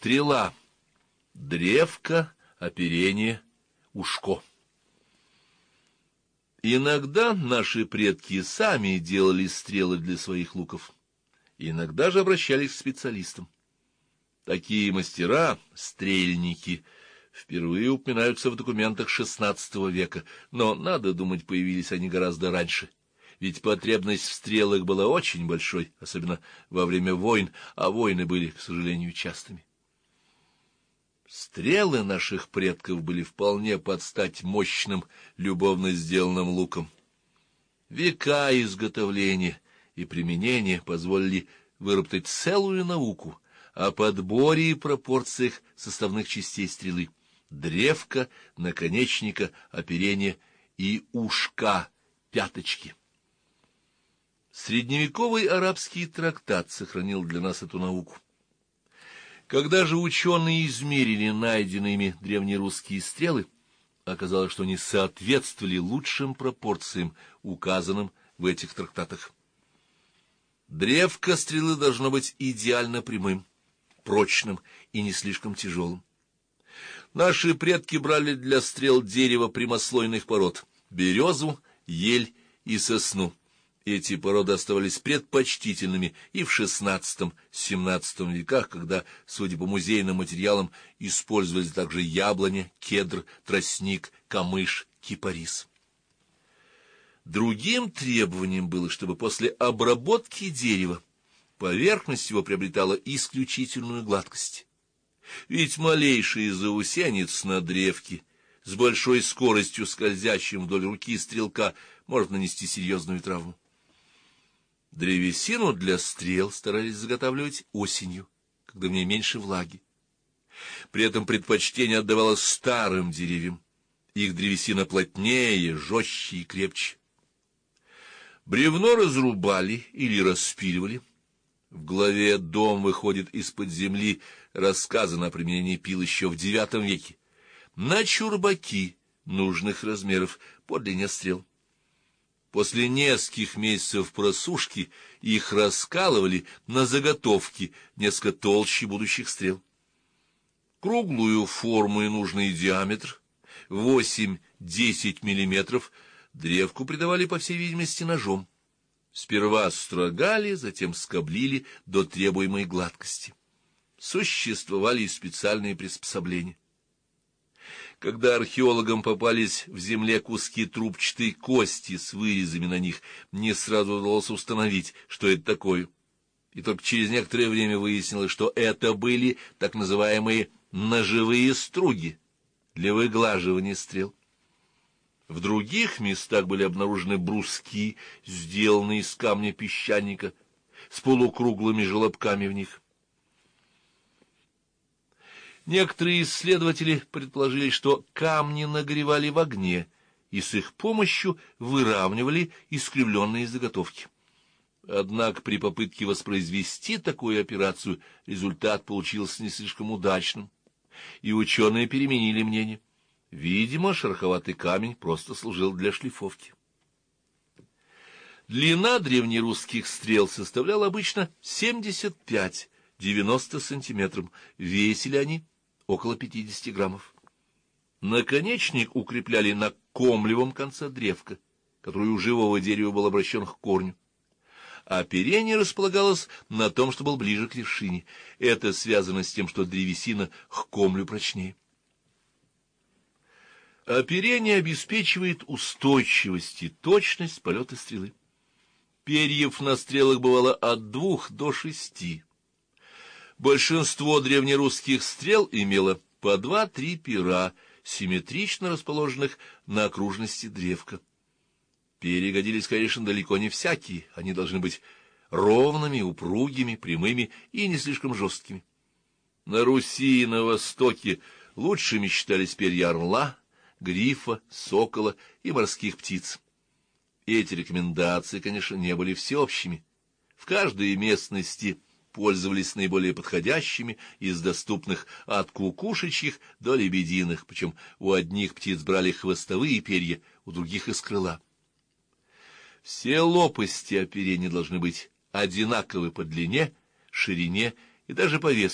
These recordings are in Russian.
Стрела, древко, оперение, ушко. Иногда наши предки сами делали стрелы для своих луков, иногда же обращались к специалистам. Такие мастера, стрельники, впервые упоминаются в документах XVI века, но, надо думать, появились они гораздо раньше, ведь потребность в стрелах была очень большой, особенно во время войн, а войны были, к сожалению, частыми. Стрелы наших предков были вполне под стать мощным, любовно сделанным луком. Века изготовления и применения позволили выработать целую науку о подборе и пропорциях составных частей стрелы: древка, наконечника, оперения и ушка, пяточки. Средневековый арабский трактат сохранил для нас эту науку. Когда же ученые измерили найденные ими древнерусские стрелы, оказалось, что они соответствовали лучшим пропорциям, указанным в этих трактатах. Древко стрелы должно быть идеально прямым, прочным и не слишком тяжелым. Наши предки брали для стрел дерево прямослойных пород — березу, ель и сосну. Эти породы оставались предпочтительными и в XVI-XVII веках, когда, судя по музейным материалам, использовались также яблоня, кедр, тростник, камыш, кипарис. Другим требованием было, чтобы после обработки дерева поверхность его приобретала исключительную гладкость. Ведь малейший заусенец на древке с большой скоростью, скользящим вдоль руки стрелка, может нанести серьезную травму. Древесину для стрел старались заготавливать осенью, когда в ней меньше влаги. При этом предпочтение отдавалось старым деревьям. Их древесина плотнее, жестче и крепче. Бревно разрубали или распиливали. В главе «Дом выходит из-под земли» рассказано о применении пил еще в IX веке. На чурбаки нужных размеров по длине стрел. После нескольких месяцев просушки их раскалывали на заготовки, несколько толще будущих стрел. Круглую форму и нужный диаметр, 8-10 миллиметров, древку придавали, по всей видимости, ножом. Сперва строгали, затем скоблили до требуемой гладкости. Существовали и специальные приспособления. Когда археологам попались в земле куски трубчатой кости с вырезами на них, не сразу удалось установить, что это такое. И только через некоторое время выяснилось, что это были так называемые ножевые струги для выглаживания стрел. В других местах были обнаружены бруски, сделанные из камня песчаника, с полукруглыми желобками в них. Некоторые исследователи предположили, что камни нагревали в огне и с их помощью выравнивали искривленные заготовки. Однако при попытке воспроизвести такую операцию результат получился не слишком удачным, и ученые переменили мнение. Видимо, шероховатый камень просто служил для шлифовки. Длина древнерусских стрел составляла обычно 75-90 сантиметров, весили они около 50 граммов. Наконечник укрепляли на комлевом конце древка, который у живого дерева был обращен к корню. Оперение располагалось на том, что был ближе к вершине. Это связано с тем, что древесина к комлю прочнее. Оперение обеспечивает устойчивость и точность полета стрелы. Перьев на стрелах бывало от 2 до 6. Большинство древнерусских стрел имело по 2-3 пера, симметрично расположенных на окружности древка. Перья годились, конечно, далеко не всякие, они должны быть ровными, упругими, прямыми и не слишком жесткими. На Руси и на Востоке лучшими считались перья орла, грифа, сокола и морских птиц. Эти рекомендации, конечно, не были всеобщими. В каждой местности пользовались наиболее подходящими из доступных от кукушечьих до лебединых, причем у одних птиц брали хвостовые перья, у других из крыла. Все лопасти оперения должны быть одинаковы по длине, ширине и даже по весу,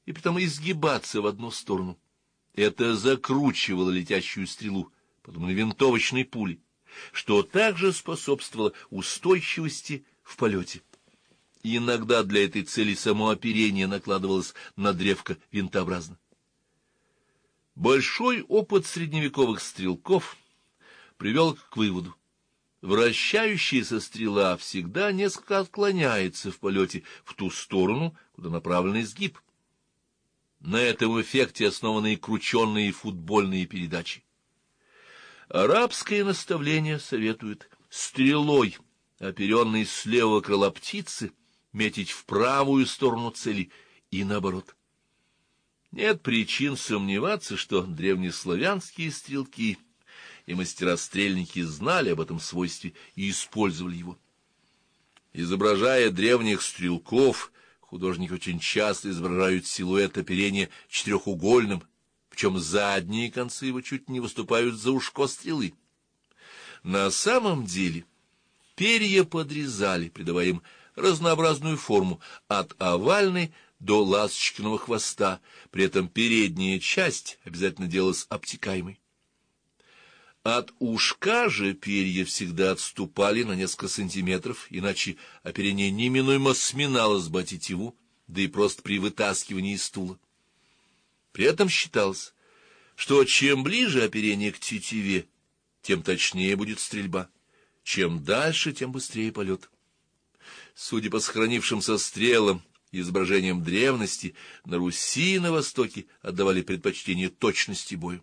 и притом изгибаться в одну сторону. Это закручивало летящую стрелу, подобно винтовочной пуле, что также способствовало устойчивости в полете. Иногда для этой цели само оперение накладывалось на древко винтообразно. Большой опыт средневековых стрелков привел к выводу: вращающаяся стрела всегда несколько отклоняется в полете в ту сторону, куда направлен изгиб. На этом эффекте основаны и крученные футбольные передачи. Арабское наставление советует стрелой, оперенной с левого крыла птицы, метить в правую сторону цели и наоборот. Нет причин сомневаться, что древнеславянские стрелки и мастера-стрельники знали об этом свойстве и использовали его. Изображая древних стрелков, художники очень часто изображают силуэт оперения четырехугольным, причем задние концы его чуть не выступают за ушко стрелы. На самом деле перья подрезали, придавая им разнообразную форму, от овальной до ласточкиного хвоста, при этом передняя часть обязательно делалась обтекаемой. От ушка же перья всегда отступали на несколько сантиметров, иначе оперение неминуемо сминалось бы о тетиву, да и просто при вытаскивании из стула. При этом считалось, что чем ближе оперение к тетиве, тем точнее будет стрельба, чем дальше, тем быстрее полет. Судя по сохранившимся стрелам и изображениям древности, на Руси и на Востоке отдавали предпочтение точности бою.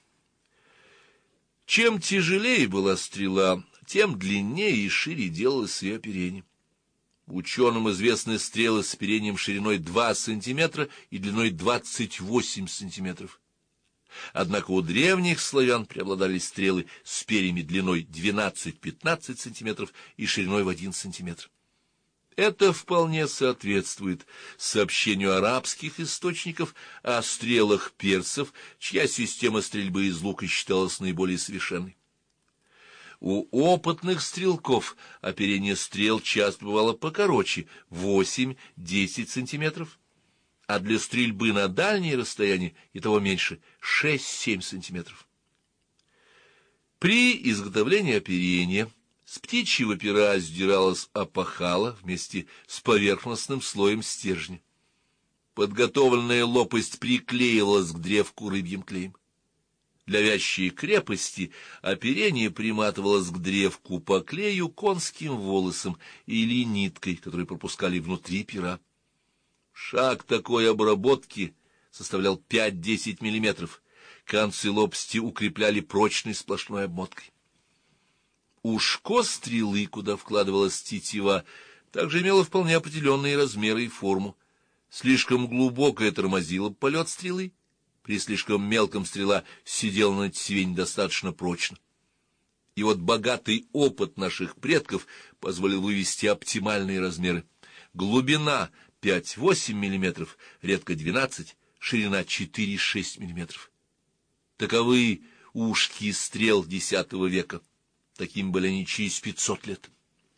Чем тяжелее была стрела, тем длиннее и шире делалось ее оперение. Ученым известны стрелы с оперением шириной 2 сантиметра и длиной 28 сантиметров. Однако у древних славян преобладали стрелы с перьями длиной 12-15 сантиметров и шириной в 1 сантиметр. Это вполне соответствует сообщению арабских источников о стрелах персов, чья система стрельбы из лука считалась наиболее совершенной. У опытных стрелков оперение стрел часто бывало покороче — 8-10 сантиметров, а для стрельбы на дальние расстояния и того меньше — 6-7 сантиметров. При изготовлении оперения с птичьего пера сдиралась опахало вместе с поверхностным слоем стержня. Подготовленная лопасть приклеивалась к древку рыбьим клеем. Для вящей крепости оперение приматывалось к древку по клею конским волосом или ниткой, которую пропускали внутри пера. Шаг такой обработки составлял 5-10 миллиметров. Концы лопасти укрепляли прочной сплошной обмоткой. Ушко стрелы, куда вкладывалась тетива, также имело вполне определенные размеры и форму. Слишком глубокое тормозило полет стрелы, при слишком мелком стрела сидела на тетиве недостаточно прочно. И вот богатый опыт наших предков позволил вывести оптимальные размеры. Глубина 5-8 миллиметров, редко 12, ширина 4-6 миллиметров. Таковы ушки стрел X века. Таким были они через 500 лет.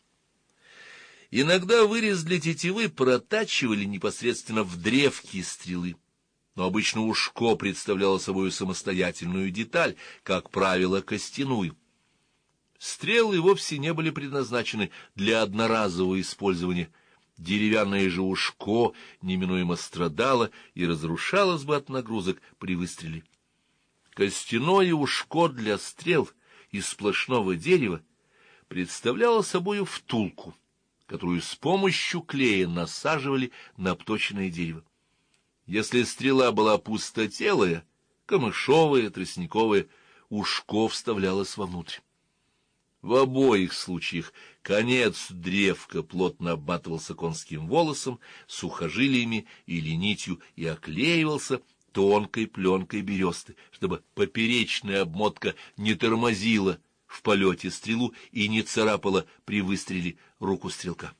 Иногда вырез для тетивы протачивали непосредственно в древке стрелы, но обычно ушко представляло собой самостоятельную деталь, как правило, костяную. Стрелы вовсе не были предназначены для одноразового использования. Деревянное же ушко неминуемо страдало и разрушалось бы от нагрузок при выстреле. Костяное ушко для стрел из сплошного дерева представляло собою втулку, которую с помощью клея насаживали на обточенное дерево. Если стрела была пустотелая, камышовая, тростниковая, ушко вставлялось вовнутрь. В обоих случаях конец древка плотно обматывался конским волосом, сухожилиями или нитью и оклеивался тонкой пленкой бересты, чтобы поперечная обмотка не тормозила в полете стрелу и не царапала при выстреле руку стрелка.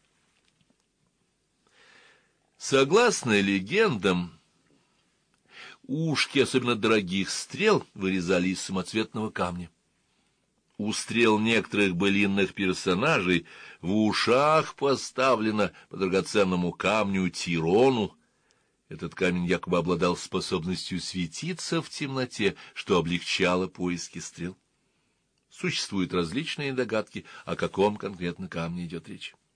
Согласно легендам, ушки особенно дорогих стрел вырезали из самоцветного камня. У стрел некоторых былинных персонажей в ушах поставлено по драгоценному камню тирону. Этот камень якобы обладал способностью светиться в темноте, что облегчало поиски стрел. Существуют различные догадки, о каком конкретно камне идет речь.